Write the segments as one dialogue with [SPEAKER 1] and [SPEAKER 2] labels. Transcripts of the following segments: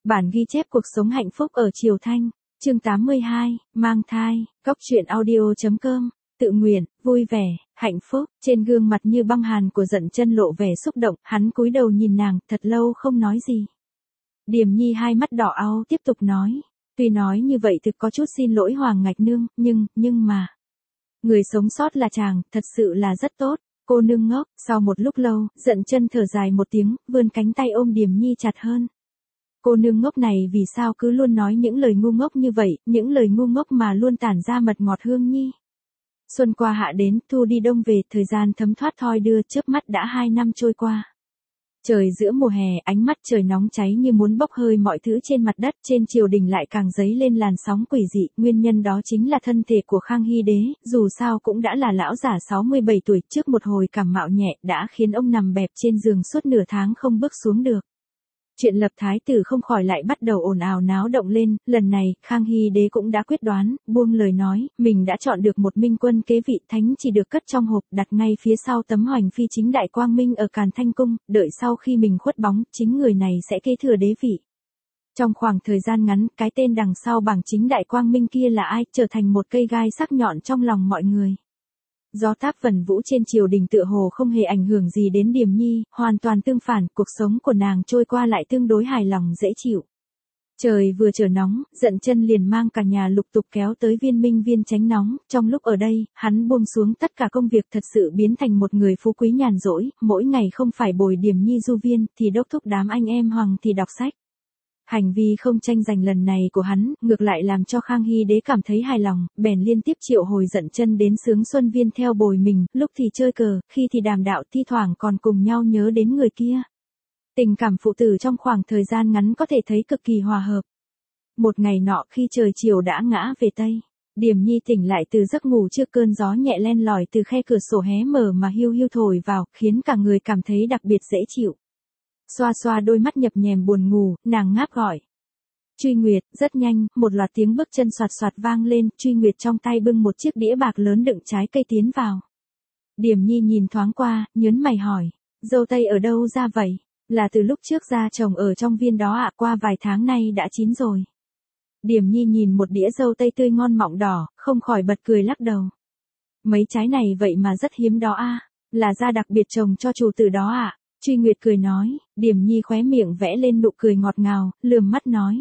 [SPEAKER 1] Bản ghi chép cuộc sống hạnh phúc ở Triều Thanh, chương 82, mang thai, Cóc truyện audio.com, tự nguyện, vui vẻ, hạnh phúc, trên gương mặt như băng hàn của Dận Chân lộ vẻ xúc động, hắn cúi đầu nhìn nàng, thật lâu không nói gì. Điềm Nhi hai mắt đỏ au tiếp tục nói, tuy nói như vậy thực có chút xin lỗi Hoàng Ngạch Nương, nhưng mà, người sống sót là chàng, thật sự là rất tốt. Cô nương ngốc, sau một lúc lâu, Dận Chân thở dài một tiếng, vươn cánh tay ôm Điềm Nhi chặt hơn. Cô nương ngốc này vì sao cứ luôn nói những lời ngu ngốc như vậy, những lời ngu ngốc mà luôn tản ra mật ngọt hương nhi. Xuân qua hạ đến, thu đi đông về, thời gian thấm thoát thoi đưa, chớp mắt đã 2 năm trôi qua. Trời giữa mùa hè, ánh mắt trời nóng cháy như muốn bốc hơi mọi thứ trên mặt đất, trên triều đình lại càng dấy lên làn sóng quỷ dị, nguyên nhân đó chính là thân thể của Khang Hy đế, dù sao cũng đã là lão giả 67 tuổi, trước một hồi cảm mạo nhẹ đã khiến ông nằm bẹp trên giường suốt nửa tháng không bước xuống được. Chuyện lập thái tử không khỏi lại bắt đầu ồn ào náo động lên, lần này, Khang Hy đế cũng đã quyết đoán, buông lời nói, mình đã chọn được một minh quân kế vị, thánh chỉ được cất trong hộp, đặt ngay phía sau tấm hoành phi chính đại quang minh ở Càn Thanh Cung, đợi sau khi mình khuất bóng, chính người này sẽ kế thừa đế vị. Trong khoảng thời gian ngắn, cái tên đằng sau bảng chính đại quang minh kia là ai, trở thành một cây gai sắc nhọn trong lòng mọi người. Gió táp vần vũ trên triều đình tựa hồ không hề ảnh hưởng gì đến Điềm Nhi, hoàn toàn tương phản, cuộc sống của nàng trôi qua lại tương đối hài lòng dễ chịu. Trời vừa trở nóng, Dận Chân liền mang cả nhà lục tục kéo tới Viên Minh Viên tránh nóng, trong lúc ở đây, hắn buông xuống tất cả công việc thật sự biến thành một người phú quý nhàn rỗi, mỗi ngày không phải bồi Điềm Nhi du viên, thì đốc thúc đám anh em Hoàng thì đọc sách. Hành vi không tranh giành lần này của hắn, ngược lại làm cho Khang Hy đế cảm thấy hài lòng, bèn liên tiếp triệu hồi Dận Chân đến Sướng Xuân Viên theo bồi mình, lúc thì chơi cờ, khi thì đàm đạo, thi thoảng còn cùng nhau nhớ đến người kia. Tình cảm phụ tử trong khoảng thời gian ngắn có thể thấy cực kỳ hòa hợp. Một ngày nọ khi trời chiều đã ngã về Tây, Điềm Nhi tỉnh lại từ giấc ngủ trước cơn gió nhẹ len lỏi từ khe cửa sổ hé mở mà hiu hiu thổi vào, khiến cả người cảm thấy đặc biệt dễ chịu. Xoa xoa đôi mắt nhập nhèm buồn ngủ, nàng ngáp gọi. Truy Nguyệt, rất nhanh, một loạt tiếng bước chân soạt soạt vang lên, Truy Nguyệt trong tay bưng một chiếc đĩa bạc lớn đựng trái cây tiến vào. Điềm Nhi nhìn thoáng qua, nhớn mày hỏi, dâu tây ở đâu ra vậy? Là từ lúc trước ra trồng ở trong viên đó ạ, qua vài tháng nay đã chín rồi. Điềm Nhi nhìn một đĩa dâu tây tươi ngon mọng đỏ, không khỏi bật cười lắc đầu. Mấy trái này vậy mà rất hiếm đó a, là gia đặc biệt trồng cho chủ tử đó ạ. Truy Nguyệt cười nói, Điềm Nhi khóe miệng vẽ lên nụ cười ngọt ngào, lườm mắt nói.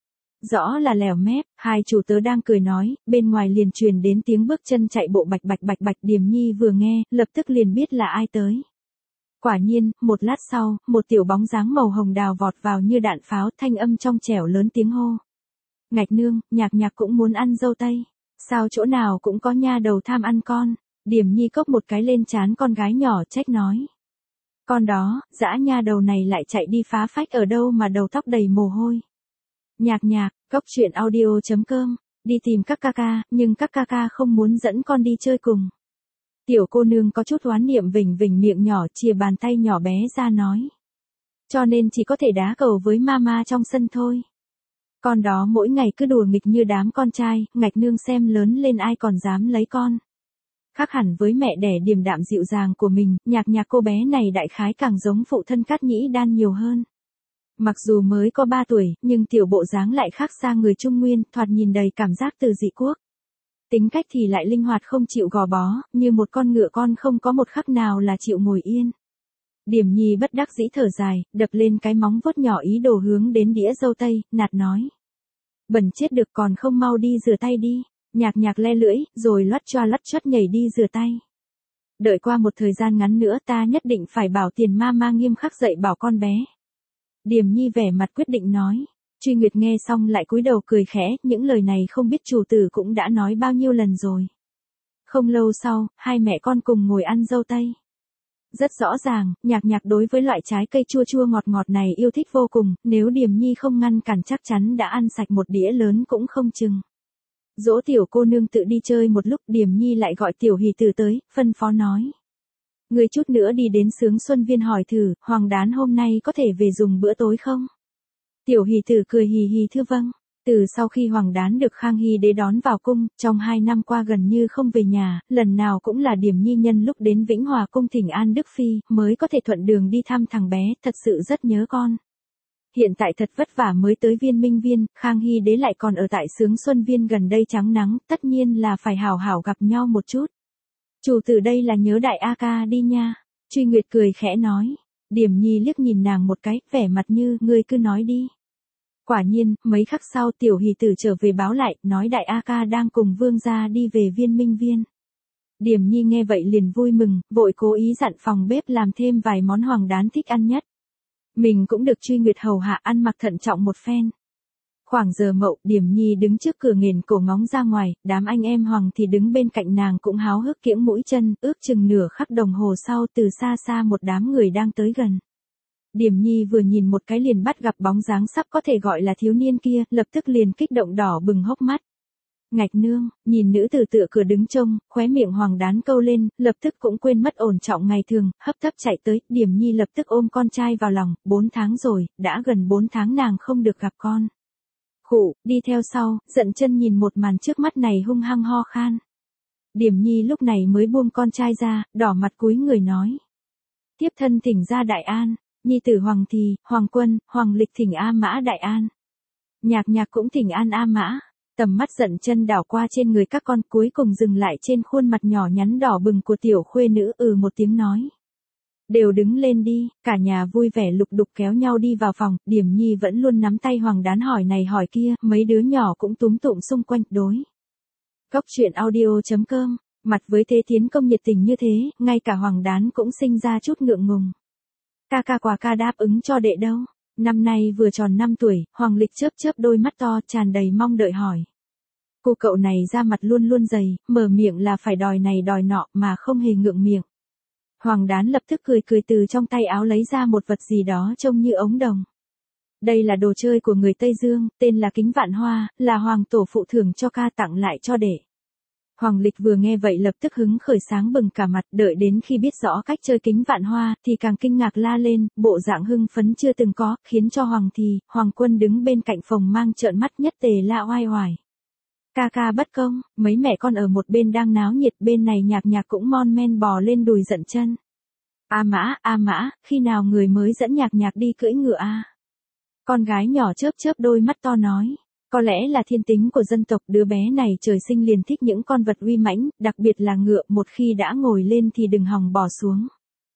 [SPEAKER 1] Rõ là lèo mép, hai chủ tớ đang cười nói, bên ngoài liền truyền đến tiếng bước chân chạy bộ bạch bạch bạch bạch. Điềm Nhi vừa nghe, lập tức liền biết là ai tới. Quả nhiên, một lát sau, một tiểu bóng dáng màu hồng đào vọt vào như đạn pháo, thanh âm trong trẻo lớn tiếng hô. Ngạch nương, Nhạc Nhạc cũng muốn ăn dâu tây. Sao chỗ nào cũng có nha đầu tham ăn con. Điềm Nhi cốc một cái lên trán con gái nhỏ trách nói. Con đó, dã nha đầu này lại chạy đi phá phách ở đâu mà đầu tóc đầy mồ hôi. Nhạc Nhạc, Cóc truyện audio.com, đi tìm các ca ca, nhưng các ca ca không muốn dẫn con đi chơi cùng. Tiểu cô nương có chút oán niệm vỉnh vỉnh miệng nhỏ chìa bàn tay nhỏ bé ra nói. Cho nên chỉ có thể đá cầu với mama trong sân thôi. Con đó mỗi ngày cứ đùa nghịch như đám con trai, Ngạch nương xem lớn lên ai còn dám lấy con. Khác hẳn với mẹ đẻ điềm đạm dịu dàng của mình, Nhạc Nhạc cô bé này đại khái càng giống phụ thân Cát Nhĩ Đan nhiều hơn. Mặc dù mới có 3 tuổi, nhưng tiểu bộ dáng lại khác xa người Trung Nguyên, thoạt nhìn đầy cảm giác từ dị quốc. Tính cách thì lại linh hoạt không chịu gò bó, như một con ngựa con không có một khắc nào là chịu ngồi yên. Điềm Nhi bất đắc dĩ thở dài, đập lên cái móng vuốt nhỏ ý đồ hướng đến đĩa dâu tây, nạt nói. Bẩn chết được còn không mau đi rửa tay đi. Nhạc Nhạc le lưỡi, rồi loắt choắt nhảy đi rửa tay. Đợi qua một thời gian ngắn nữa ta nhất định phải bảo tiền mama nghiêm khắc dạy bảo con bé. Điềm Nhi vẻ mặt quyết định nói. Truy Nguyệt nghe xong lại cúi đầu cười khẽ, những lời này không biết chủ tử cũng đã nói bao nhiêu lần rồi. Không lâu sau, hai mẹ con cùng ngồi ăn dâu tây. Rất rõ ràng, Nhạc Nhạc đối với loại trái cây chua chua ngọt ngọt này yêu thích vô cùng, nếu Điềm Nhi không ngăn cản chắc chắn đã ăn sạch một đĩa lớn cũng không chừng. Dỗ tiểu cô nương tự đi chơi một lúc, Điềm Nhi lại gọi tiểu hỷ tử tới, phân phó nói. Người chút nữa đi đến Sướng Xuân Viên hỏi thử, Hoàng đán hôm nay có thể về dùng bữa tối không? Tiểu hỷ tử cười hì hì thưa vâng. Từ sau khi Hoàng đán được Khang Hy đế đón vào cung, trong 2 năm qua gần như không về nhà, lần nào cũng là Điềm Nhi nhân lúc đến Vĩnh Hòa cung thỉnh an Đức Phi, mới có thể thuận đường đi thăm thằng bé, thật sự rất nhớ con. Hiện tại thật vất vả mới tới Viên Minh Viên, Khang Hy đế lại còn ở tại Sướng Xuân Viên gần đây trắng nắng, tất nhiên là phải hảo hảo gặp nhau một chút. Chủ tử đây là nhớ đại A ca đi nha. Truy Nguyệt cười khẽ nói. Điểm Nhi liếc nhìn nàng một cái, vẻ mặt như, ngươi cứ nói đi. Quả nhiên, mấy khắc sau Tiểu Hỷ Tử trở về báo lại, nói đại A ca đang cùng vương gia đi về Viên Minh Viên. Điểm Nhi nghe vậy liền vui mừng, vội cố ý dặn phòng bếp làm thêm vài món Hoàng Đán thích ăn nhất. Mình cũng được Truy Nguyệt hầu hạ ăn mặc thận trọng một phen. Khoảng giờ mậu, Điểm Nhi đứng trước cửa nghền cổ ngóng ra ngoài, đám anh em Hoàng thì đứng bên cạnh nàng cũng háo hức kiễng mũi chân, ước chừng nửa khắc đồng hồ sau từ xa xa một đám người đang tới gần. Điểm Nhi vừa nhìn một cái liền bắt gặp bóng dáng sắp có thể gọi là thiếu niên kia, lập tức liền kích động đỏ bừng hốc mắt. Ngạch nương, nhìn nữ tử tựa cửa đứng trông, khóe miệng Hoàng Đán câu lên, lập tức cũng quên mất ổn trọng ngày thường, hấp tấp chạy tới, Điểm Nhi lập tức ôm con trai vào lòng, 4 tháng rồi, đã gần 4 tháng nàng không được gặp con. Khụ, đi theo sau, Dận Chân nhìn một màn trước mắt này hung hăng ho khan. Điểm Nhi lúc này mới buông con trai ra, đỏ mặt cúi người nói. Tiếp thân thỉnh ra Đại An, nhi tử Hoàng thì, Hoàng Quân, Hoàng Lịch thỉnh A Mã Đại An. Nhạc Nhạc cũng thỉnh an A Mã. Tầm mắt Dận Chân đảo qua trên người các con, cuối cùng dừng lại trên khuôn mặt nhỏ nhắn đỏ bừng của tiểu khuê nữ, một tiếng nói. Đều đứng lên đi, cả nhà vui vẻ lục đục kéo nhau đi vào phòng, Điểm Nhi vẫn luôn nắm tay Hoàng Đán hỏi này hỏi kia, mấy đứa nhỏ cũng túm tụm xung quanh, đối. Cốc truyện audio.com, mặt với thế tiến công nhiệt tình như thế, ngay cả Hoàng Đán cũng sinh ra chút ngượng ngùng. Ca ca quà ca đáp ứng cho đệ đâu? Năm nay vừa tròn 5 tuổi, Hoàng Lịch chớp chớp đôi mắt to tràn đầy mong đợi hỏi. Cô cậu này ra mặt luôn luôn dày, mở miệng là phải đòi này đòi nọ mà không hề ngượng miệng. Hoàng Đán lập tức cười cười từ trong tay áo lấy ra một vật gì đó trông như ống đồng. Đây là đồ chơi của người Tây Dương, tên là kính vạn hoa, là Hoàng tổ phụ thưởng cho ca tặng lại cho đệ. Hoàng Lịch vừa nghe vậy lập tức hứng khởi sáng bừng cả mặt, đợi đến khi biết rõ cách chơi kính vạn hoa, thì càng kinh ngạc la lên, bộ dạng hưng phấn chưa từng có, khiến cho Hoàng Quân đứng bên cạnh phòng mang trợn mắt nhất tề la oai oải. Ca ca bất công, mấy mẹ con ở một bên đang náo nhiệt, bên này Nhạc Nhạc cũng mon men bò lên đùi Dận Chân. A Mã, khi nào người mới dẫn Nhạc Nhạc đi cưỡi ngựa a? Con gái nhỏ chớp chớp đôi mắt to nói. Có lẽ là thiên tính của dân tộc, đứa bé này trời sinh liền thích những con vật uy mãnh, đặc biệt là ngựa, một khi đã ngồi lên thì đừng hòng bỏ xuống.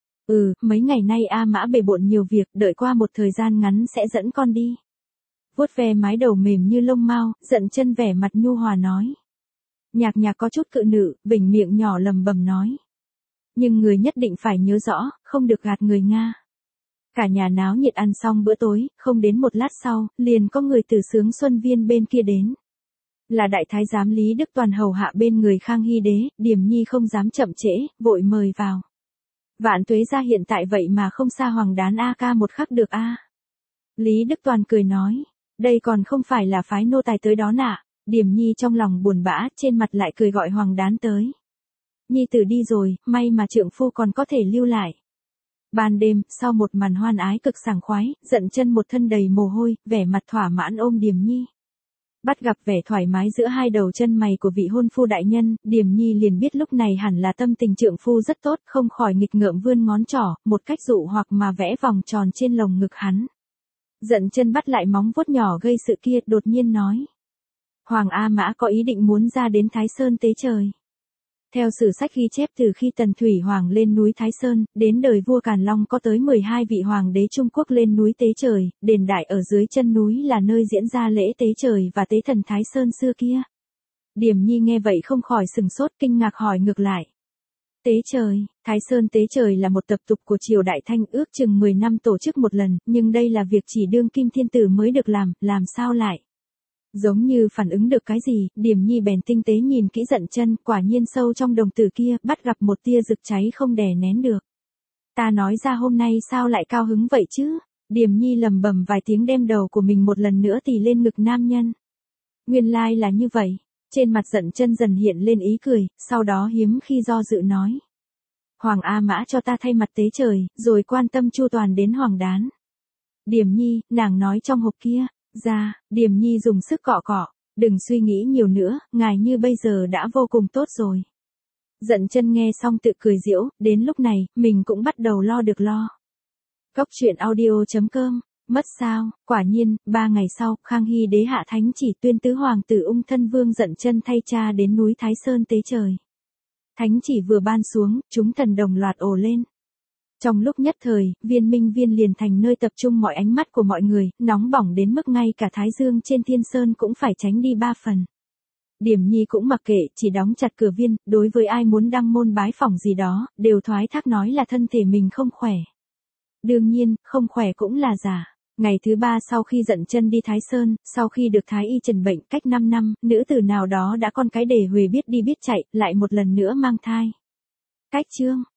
[SPEAKER 1] Mấy ngày nay A Mã bề bộn nhiều việc, đợi qua một thời gian ngắn sẽ dẫn con đi. Vuốt ve mái đầu mềm như lông mao, Dận Chân vẻ mặt nhu hòa nói. Nhạc Nhạc có chút cự nữ, vểnh miệng nhỏ lầm bầm nói. Nhưng người nhất định phải nhớ rõ, không được gạt người Nga. Cả nhà náo nhiệt ăn xong bữa tối, không đến một lát sau, liền có người từ Sướng Xuân Viên bên kia đến. Là đại thái giám Lý Đức Toàn hầu hạ bên người Khang Hy đế, Điểm Nhi không dám chậm trễ, vội mời vào. Vạn tuế gia hiện tại vậy mà không xa Hoàng Đán A ca một khắc được a. Lý Đức Toàn cười nói, đây còn không phải là phái nô tài tới đó nạ. Điểm Nhi trong lòng buồn bã, trên mặt lại cười gọi Hoàng Đán tới. Nhi tử đi rồi, may mà trượng phu còn có thể lưu lại. Ban đêm, sau một màn hoan ái cực sảng khoái, Dận Chân một thân đầy mồ hôi, vẻ mặt thỏa mãn ôm Điểm Nhi. Bắt gặp vẻ thoải mái giữa hai đầu chân mày của vị hôn phu đại nhân, Điểm Nhi liền biết lúc này hẳn là tâm tình trượng phu rất tốt, không khỏi nghịch ngợm vươn ngón trỏ, một cách dụ hoặc mà vẽ vòng tròn trên lồng ngực hắn. Dận Chân bắt lại móng vuốt nhỏ gây sự kia, đột nhiên nói. Hoàng A Mã có ý định muốn ra đến Thái Sơn tế trời. Theo sử sách ghi chép từ khi Tần Thủy Hoàng lên núi Thái Sơn, đến đời vua Càn Long có tới 12 vị hoàng đế Trung Quốc lên núi tế trời, đền đại ở dưới chân núi là nơi diễn ra lễ tế trời và tế thần Thái Sơn xưa kia. Điểm Nhi nghe vậy không khỏi sừng sốt kinh ngạc hỏi ngược lại. Tế trời, Thái Sơn tế trời là một tập tục của triều Đại Thanh ước chừng 10 năm tổ chức một lần, nhưng đây là việc chỉ đương kim thiên tử mới được làm sao lại? Giống như phản ứng được cái gì, Điểm Nhi bèn tinh tế nhìn kỹ Dận Chân, quả nhiên sâu trong đồng tử kia, bắt gặp một tia rực cháy không đè nén được. Ta nói ra hôm nay sao lại cao hứng vậy chứ? Điểm Nhi lầm bầm vài tiếng đem đầu của mình một lần nữa tì lên ngực nam nhân. Nguyên lai là như vậy. Trên mặt Dận Chân dần hiện lên ý cười, sau đó hiếm khi do dự nói. Hoàng A Mã cho ta thay mặt tế trời, rồi quan tâm chu toàn đến Hoàng Đán. Điểm Nhi, nàng nói trong hộp kia. Ra, Điểm Nhi dùng sức cọ cọ, đừng suy nghĩ nhiều nữa, ngài như bây giờ đã vô cùng tốt rồi. Dận Chân nghe xong tự cười giễu, đến lúc này, mình cũng bắt đầu lo được lo. Cốc truyện audio.com Mất sao, quả nhiên, 3 ngày sau, Khang Hy đế hạ thánh chỉ tuyên tứ hoàng tử Ung Thân Vương Dận Chân thay cha đến núi Thái Sơn tế trời. Thánh chỉ vừa ban xuống, chúng thần đồng loạt ồ lên. Trong lúc nhất thời, Viên Minh Viên liền thành nơi tập trung mọi ánh mắt của mọi người, nóng bỏng đến mức ngay cả Thái Dương trên Thiên Sơn cũng phải tránh đi 3 phần. Điểm Nhi cũng mặc kệ, chỉ đóng chặt cửa viên, đối với ai muốn đăng môn bái phỏng gì đó, đều thoái thác nói là thân thể mình không khỏe. Đương nhiên, không khỏe cũng là giả. Ngày thứ 3 sau khi Dận Chân đi Thái Sơn, sau khi được Thái y trần bệnh cách 5 năm, nữ tử nào đó đã con cái để Huệ biết đi biết chạy, lại một lần nữa mang thai. Cách chương